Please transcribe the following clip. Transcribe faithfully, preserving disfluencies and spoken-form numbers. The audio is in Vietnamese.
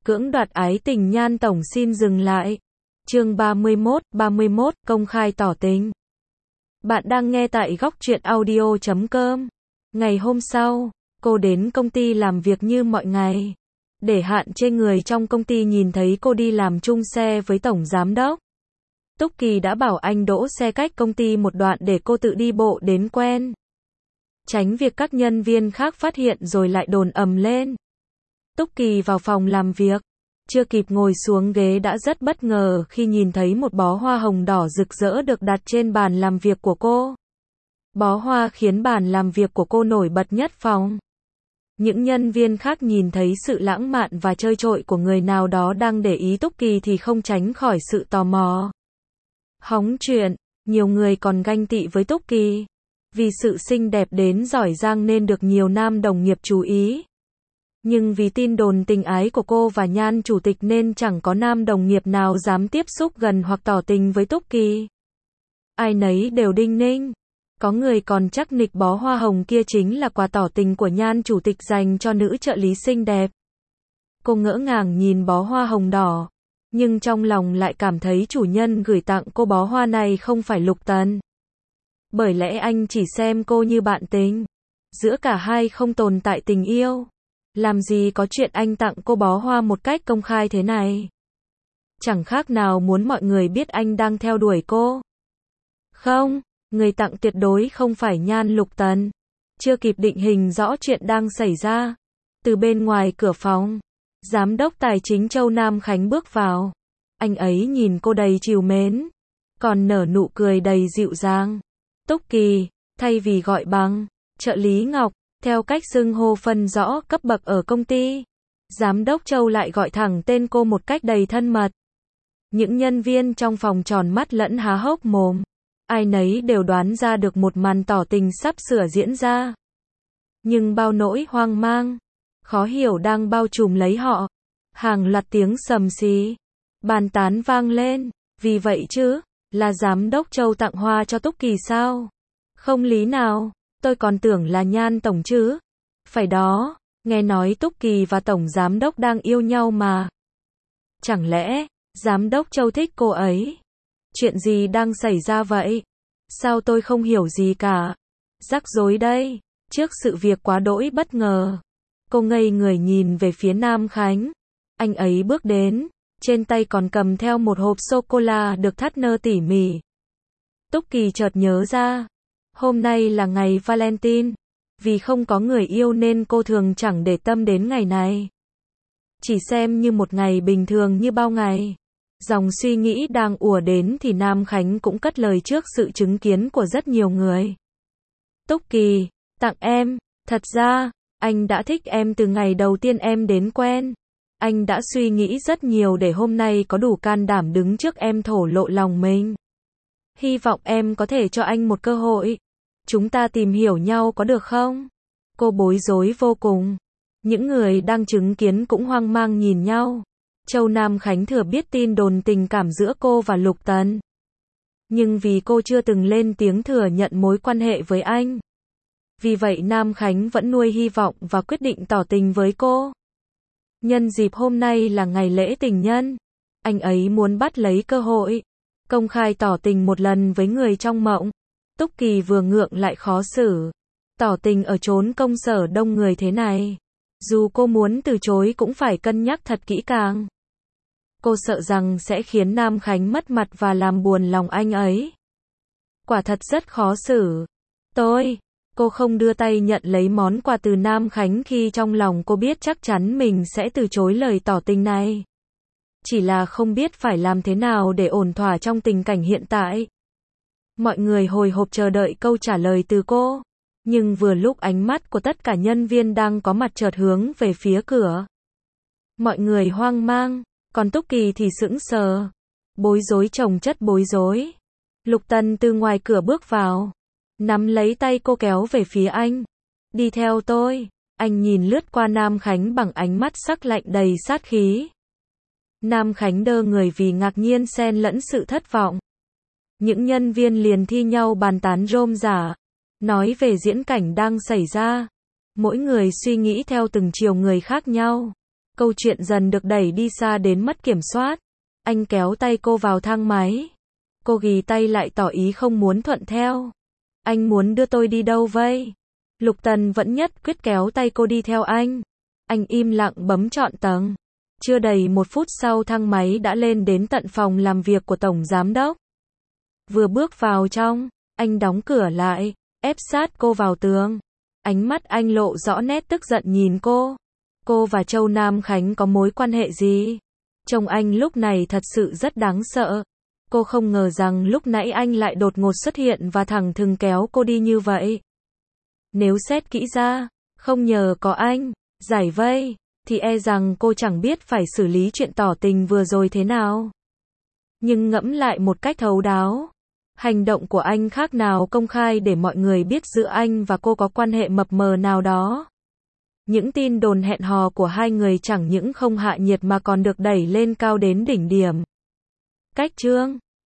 Cưỡng đoạt ái tình Nhan tổng xin dừng lại. Chương ba mươi mốt, ba mươi mốt, công khai tỏ tình. Bạn đang nghe tại góc truyện audio chấm com. Ngày hôm sau, cô đến công ty làm việc như mọi ngày. Để hạn chế người trong công ty nhìn thấy cô đi làm chung xe với tổng giám đốc, Túc Kỳ đã bảo anh đỗ xe cách công ty một đoạn để cô tự đi bộ đến quen. Tránh việc các nhân viên khác phát hiện rồi lại đồn ầm lên. Túc Kỳ vào phòng làm việc, chưa kịp ngồi xuống ghế đã rất bất ngờ khi nhìn thấy một bó hoa hồng đỏ rực rỡ được đặt trên bàn làm việc của cô. Bó hoa khiến bàn làm việc của cô nổi bật nhất phòng. Những nhân viên khác nhìn thấy sự lãng mạn và chơi trội của người nào đó đang để ý Túc Kỳ thì không tránh khỏi sự tò mò. Hóng chuyện, nhiều người còn ganh tị với Túc Kỳ. Vì sự xinh đẹp đến giỏi giang nên được nhiều nam đồng nghiệp chú ý. Nhưng vì tin đồn tình ái của cô và Nhan chủ tịch nên chẳng có nam đồng nghiệp nào dám tiếp xúc gần hoặc tỏ tình với Túc Kỳ. Ai nấy đều đinh ninh. Có người còn chắc nịch bó hoa hồng kia chính là quà tỏ tình của Nhan chủ tịch dành cho nữ trợ lý xinh đẹp. Cô ngỡ ngàng nhìn bó hoa hồng đỏ, nhưng trong lòng lại cảm thấy chủ nhân gửi tặng cô bó hoa này không phải Lục Tần. Bởi lẽ anh chỉ xem cô như bạn tình. Giữa cả hai không tồn tại tình yêu. Làm gì có chuyện anh tặng cô bó hoa một cách công khai thế này. Chẳng khác nào muốn mọi người biết anh đang theo đuổi cô. Không, người tặng tuyệt đối không phải Nhan Lục Tần. Chưa kịp định hình rõ chuyện đang xảy ra, từ bên ngoài cửa phòng, Giám đốc Tài chính Châu Nam Khánh bước vào. Anh ấy nhìn cô đầy trìu mến, còn nở nụ cười đầy dịu dàng. Túc Kỳ, thay vì gọi bằng trợ lý Ngọc, theo cách xưng hô phân rõ cấp bậc ở công ty, Giám đốc Châu lại gọi thẳng tên cô một cách đầy thân mật. Những nhân viên trong phòng tròn mắt lẫn há hốc mồm. Ai nấy đều đoán ra được một màn tỏ tình sắp sửa diễn ra. Nhưng bao nỗi hoang mang, khó hiểu đang bao trùm lấy họ. Hàng loạt tiếng sầm xì, bàn tán vang lên. Vì vậy chứ, là Giám đốc Châu tặng hoa cho Túc Kỳ sao? Không lý nào, tôi còn tưởng là Nhan tổng chứ. Phải đó, nghe nói Túc Kỳ và tổng giám đốc đang yêu nhau mà. Chẳng lẽ, Giám đốc Châu thích cô ấy? Chuyện gì đang xảy ra vậy? Sao tôi không hiểu gì cả? Rắc rối đây. Trước sự việc quá đỗi bất ngờ, cô ngây người nhìn về phía Nam Khánh. Anh ấy bước đến, trên tay còn cầm theo một hộp sô-cô-la được thắt nơ tỉ mỉ. Túc Kỳ chợt nhớ ra, hôm nay là ngày Valentine. Vì không có người yêu nên cô thường chẳng để tâm đến ngày này. Chỉ xem như một ngày bình thường như bao ngày. Dòng suy nghĩ đang ùa đến thì Nam Khánh cũng cất lời trước sự chứng kiến của rất nhiều người. Túc Kỳ, tặng em, thật ra, anh đã thích em từ ngày đầu tiên em đến quen. Anh đã suy nghĩ rất nhiều để hôm nay có đủ can đảm đứng trước em thổ lộ lòng mình. Hy vọng em có thể cho anh một cơ hội. Chúng ta tìm hiểu nhau có được không? Cô bối rối vô cùng. Những người đang chứng kiến cũng hoang mang nhìn nhau. Châu Nam Khánh thừa biết tin đồn tình cảm giữa cô và Lục Tần. Nhưng vì cô chưa từng lên tiếng thừa nhận mối quan hệ với anh. Vì vậy Nam Khánh vẫn nuôi hy vọng và quyết định tỏ tình với cô. Nhân dịp hôm nay là ngày lễ tình nhân, anh ấy muốn bắt lấy cơ hội, công khai tỏ tình một lần với người trong mộng. Túc Kỳ vừa ngượng lại khó xử. Tỏ tình ở chốn công sở đông người thế này. Dù cô muốn từ chối cũng phải cân nhắc thật kỹ càng. Cô sợ rằng sẽ khiến Nam Khánh mất mặt và làm buồn lòng anh ấy. Quả thật rất khó xử. Tôi, cô không đưa tay nhận lấy món quà từ Nam Khánh khi trong lòng cô biết chắc chắn mình sẽ từ chối lời tỏ tình này. Chỉ là không biết phải làm thế nào để ổn thỏa trong tình cảnh hiện tại. Mọi người hồi hộp chờ đợi câu trả lời từ cô. Nhưng vừa lúc ánh mắt của tất cả nhân viên đang có mặt chợt hướng về phía cửa. Mọi người hoang mang, còn Túc Kỳ thì sững sờ. Bối rối chồng chất bối rối. Lục Tần từ ngoài cửa bước vào, nắm lấy tay cô kéo về phía anh. Đi theo tôi. Anh nhìn lướt qua Nam Khánh bằng ánh mắt sắc lạnh đầy sát khí. Nam Khánh đơ người vì ngạc nhiên xen lẫn sự thất vọng. Những nhân viên liền thi nhau bàn tán rôm rả, nói về diễn cảnh đang xảy ra. Mỗi người suy nghĩ theo từng chiều người khác nhau. Câu chuyện dần được đẩy đi xa đến mất kiểm soát. Anh kéo tay cô vào thang máy. Cô ghì tay lại tỏ ý không muốn thuận theo. Anh muốn đưa tôi đi đâu vậy? Lục Tần vẫn nhất quyết kéo tay cô đi theo anh. Anh im lặng bấm chọn tầng. Chưa đầy một phút sau thang máy đã lên đến tận phòng làm việc của Tổng Giám đốc. Vừa bước vào trong, anh đóng cửa lại, ép sát cô vào tường. Ánh mắt anh lộ rõ nét tức giận nhìn cô. Cô và Châu Nam Khánh có mối quan hệ gì? Chồng anh lúc này thật sự rất đáng sợ. Cô không ngờ rằng lúc nãy anh lại đột ngột xuất hiện và thẳng thừng kéo cô đi như vậy. Nếu xét kỹ ra, không nhờ có anh giải vây, thì e rằng cô chẳng biết phải xử lý chuyện tỏ tình vừa rồi thế nào. Nhưng ngẫm lại một cách thấu đáo, hành động của anh khác nào công khai để mọi người biết giữa anh và cô có quan hệ mập mờ nào đó. Những tin đồn hẹn hò của hai người chẳng những không hạ nhiệt mà còn được đẩy lên cao đến đỉnh điểm. Cách chương